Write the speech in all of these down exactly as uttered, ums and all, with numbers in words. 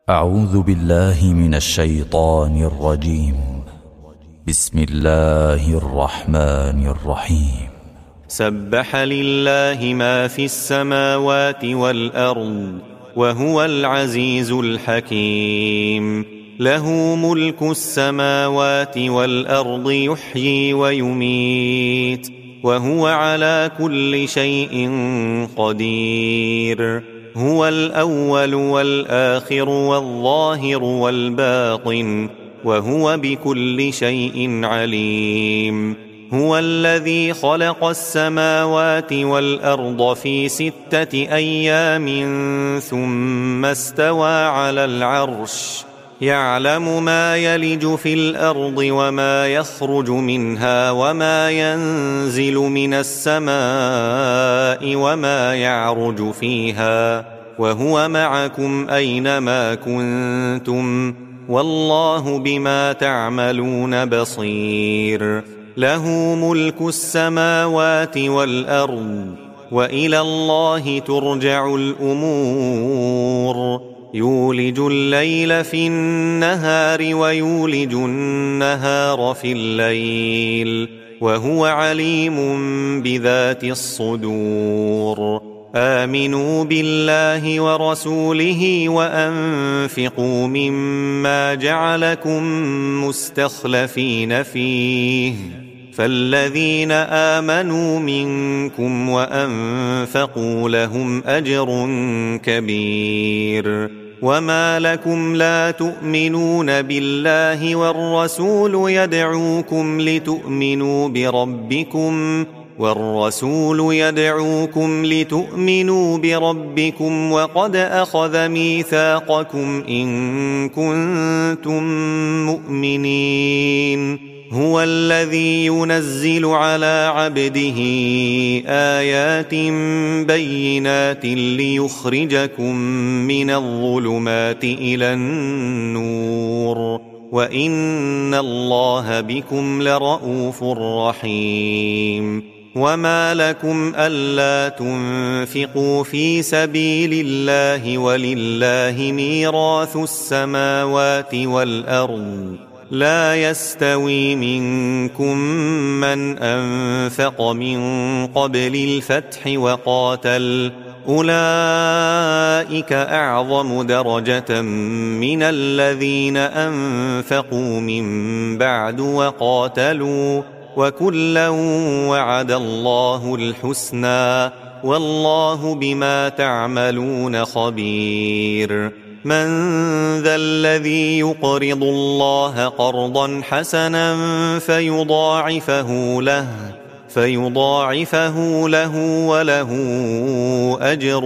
أعوذ بالله من الشيطان الرجيم. بسم الله الرحمن الرحيم. سبح لله ما في السماوات والأرض وهو العزيز الحكيم. له ملك السماوات والأرض يحيي ويميت وهو على كل شيء قدير. هو الأول والآخر والظاهر والباطن وهو بكل شيء عليم. هو الذي خلق السماوات والأرض في ستة أيام ثم استوى على العرش يعلم ما يلج في الأرض وما يخرج منها وما ينزل من السماء وما يعرج فيها وهو معكم أينما كنتم والله بما تعملون بصير. له ملك السماوات والأرض وإلى الله ترجع الأمور. يولج الليل في النهار ويولج النهار في الليل وهو عليم بذات الصدور. آمنوا بالله ورسوله وأنفقوا مما جعلكم مستخلفين فيه فالذين آمنوا منكم وأنفقوا لهم أجر كبير. وما لكم لا تؤمنون بالله والرسول يدعوكم لتؤمنوا بربكم والرسول يدعوكم لتؤمنوا بربكم وقد أخذ ميثاقكم إن كنتم مؤمنين. هو الذي ينزل على عبده آيات بينات ليخرجكم من الظلمات إلى النور وإن الله بكم لرءوف رحيم. وما لكم ألا تنفقوا في سبيل الله ولله ميراث السماوات والأرض لا يستوي منكم من أنفق من قبل الفتح وقاتل أولئك أعظم درجة من الذين أنفقوا من بعد وقاتلوا وكلا وعد الله الحسنى والله بما تعملون خبير. من ذا الذي يقرض الله قرضا حسنا فيضاعفه له فيضاعفه له وله أجر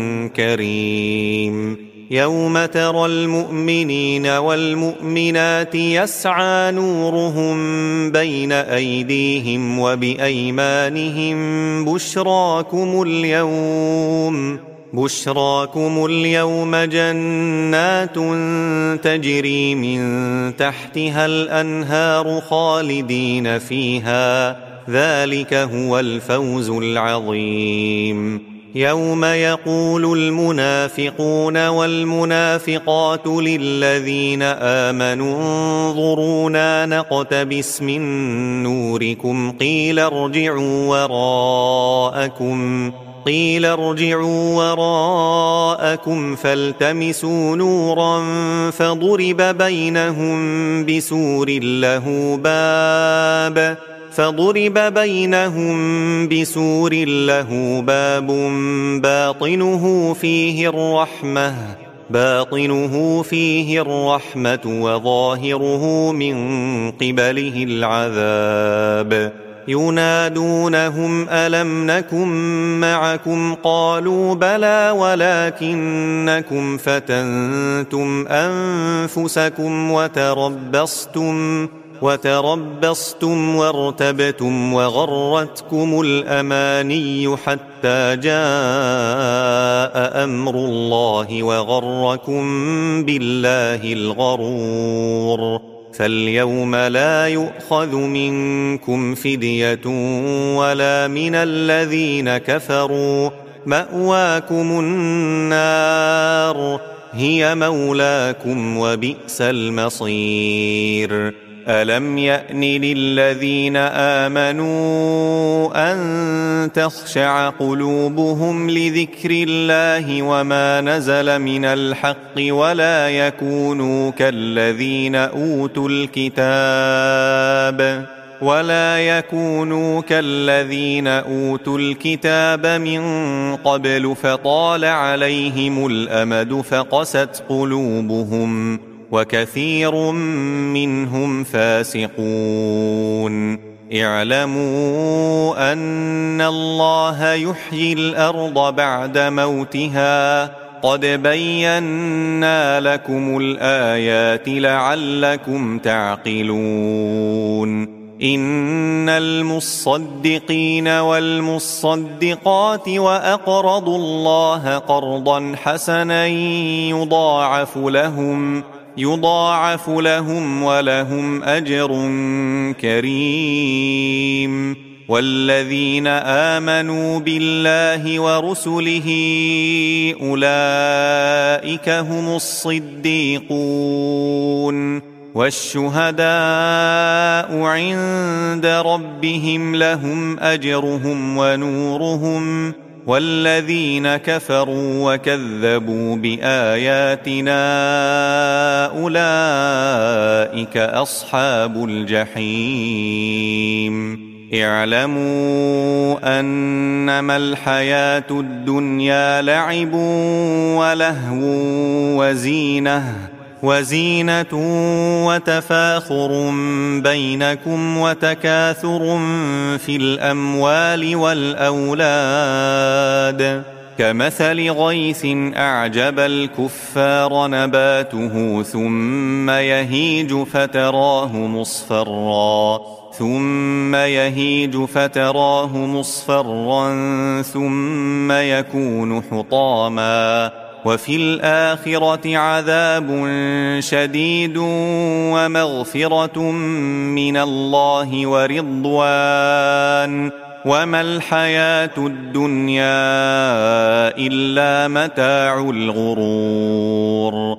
كريم. يوم ترى المؤمنين والمؤمنات يسعى نورهم بين أيديهم وبأيمانهم بشراكم اليوم بشراكم اليوم جنات تجري من تحتها الأنهار خالدين فيها ذلك هو الفوز العظيم. يوم يقول المنافقون والمنافقات للذين آمنوا انظرونا نقتبس من نوركم قيل ارجعوا وراءكم قيل ارجعوا وراءكم فالتمسوا نورا فضرب بينهم بسور له باب فضرب بينهم بسور له باب باطنه فيه الرحمة باطنه فيه الرحمة وظاهره من قبله العذاب. ينادونهم ألم نكن معكم قالوا بلى ولكنكم فتنتم أنفسكم وتربصتم وتربصتم وارتبتم وغرتكم الأماني حتى جاء أمر الله وغركم بالله الغرور. فاليوم لا يؤخذ منكم فدية ولا من الذين كفروا مأواكم النار هي مولاكم وبئس المصير. ألم يأن للذين آمنوا أن تخشع قلوبهم لذكر الله وما نزل من الحق ولا يكونوا كالذين أوتوا الكتاب ولا يكونوا كالذين أوتوا الكتاب من قبل فطال عليهم الأمد فقست قلوبهم وكثير منهم فاسقون. اعلموا أن الله يحيي الأرض بعد موتها قد بينا لكم الآيات لعلكم تعقلون. إن المصدقين والمصدقات وأقرضوا الله قرضا حسنا يضاعف لهم يضاعف لهم ولهم أجر كريم. والذين آمنوا بالله ورسله أولئك هم الصديقون والشهداء عند ربهم لهم أجرهم ونورهم. والذين كفروا وكذبوا بآياتنا أولئك أصحاب الجحيم. اعلموا أنما الحياة الدنيا لعب ولهو وزينة وزينة وتفاخر بينكم وتكاثر في الأموال والأولاد كمثل غيث أعجب الكفار نباته ثم يهيج فتراه مصفرا ثم يهيج فتراه مصفرا ثم يكون حطاما وفي الآخرة عذاب شديد ومغفرة من الله ورضوان وما الحياة الدنيا إلا متاع الغرور.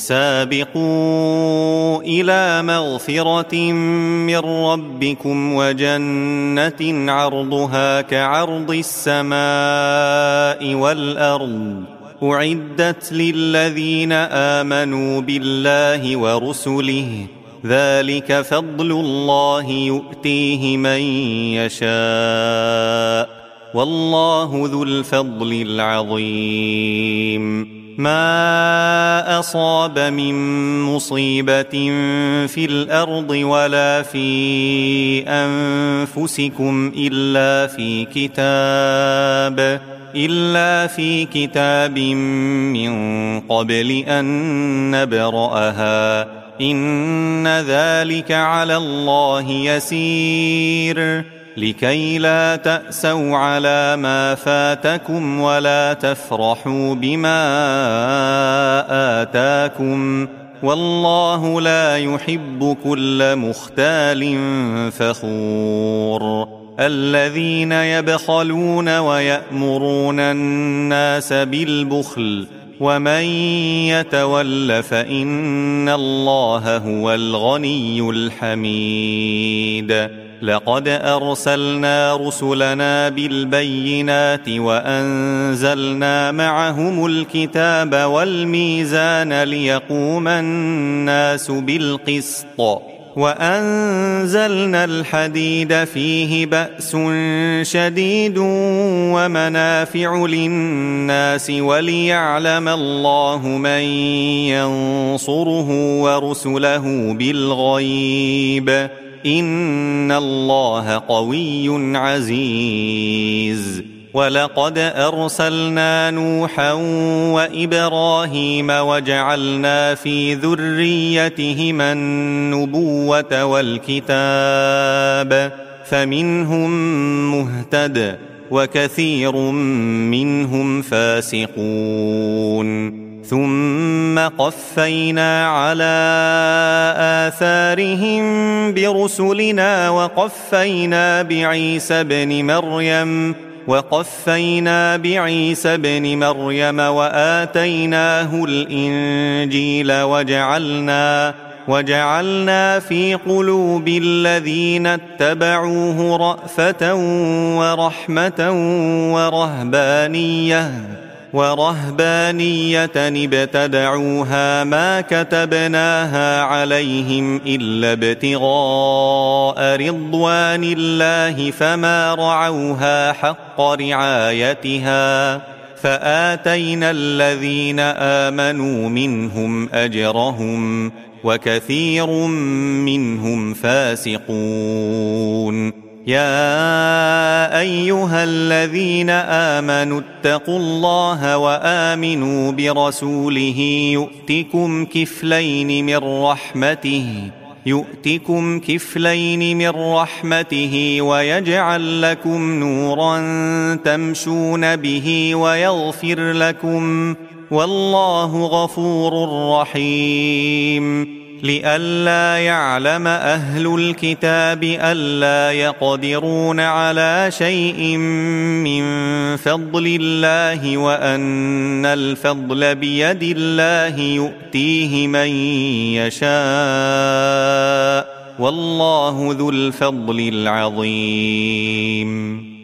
سابقوا إلى مغفرة من ربكم وجنة عرضها كعرض السماء والأرض أعدت للذين آمنوا بالله ورسله ذلك فضل الله يؤتيه من يشاء والله ذو الفضل العظيم. ما أصاب من مصيبة في الأرض ولا في أنفسكم إلا في كتاب إلا في كتاب من قبل أن نبرأها إن ذلك على الله يسير. لكي لا تأسوا على ما فاتكم ولا تفرحوا بما آتاكم والله لا يحب كل مختال فخور. الذين يبخلون ويأمرون الناس بالبخل ومن يتول فإن الله هو الغني الحميد. لقد أرسلنا رسلنا بالبينات وأنزلنا معهم الكتاب والميزان ليقوم الناس بالقسط وأنزلنا الحديد فيه بأس شديد ومنافع للناس وليعلم الله من ينصره ورسله بالغيب إن الله قوي عزيز. ولقد أرسلنا نوحا وإبراهيم وجعلنا في ذريتهما النبوة والكتاب فمنهم مهتد وكثير منهم فاسقون. ثم قفينا على آثارهم برسلنا وقفينا بعيسى ابن مريم وقفينا بعيسى ابن مريم وآتيناه الإنجيل وجعلنا وجعلنا في قلوب الذين اتبعوه رأفة ورحمة ورهبانية ورهبانية ابتدعوها ما كتبناها عليهم إلا ابتغاء رضوان الله فما رعوها حق رعايتها فآتينا الذين آمنوا منهم أجرهم وكثير منهم فاسقون. يا أيها الذين آمنوا اتقوا الله وآمنوا برسوله يؤتكم كفلين من رحمته يؤتكم كفلين من رحمته ويجعل لكم نورا تمشون به ويغفر لكم والله غفور رحيم. لئلا يعلم أهل الكتاب ألا يقدرون على شيء من فضل الله وأن الفضل بيد الله يؤتيه من يشاء والله ذو الفضل العظيم.